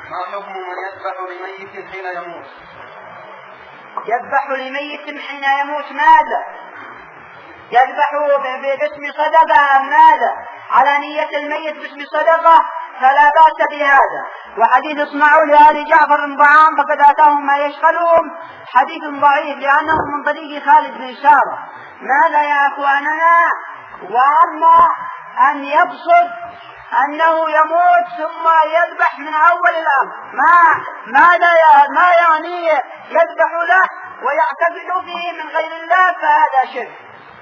ما حكم من يذبح لميت حين يموت؟ يذبح لميت حين يموت ماذا؟ يذبح باسم صدقة أم ماذا؟ على نية الميت باسم صدقة فلا بأس بهذا. وحديث اصنعوا لآل جعفر طعام فقد آتاهم ما يشغلهم حديث ضعيف لأنه من طريق خالد بن سارة. ماذا يا أخواننا؟ وأما أن يقصد أنه يموت ثم يذبح من أول الأمر ما يعني يذبح له ويعتقد فيه من غير الله فهذا شرك.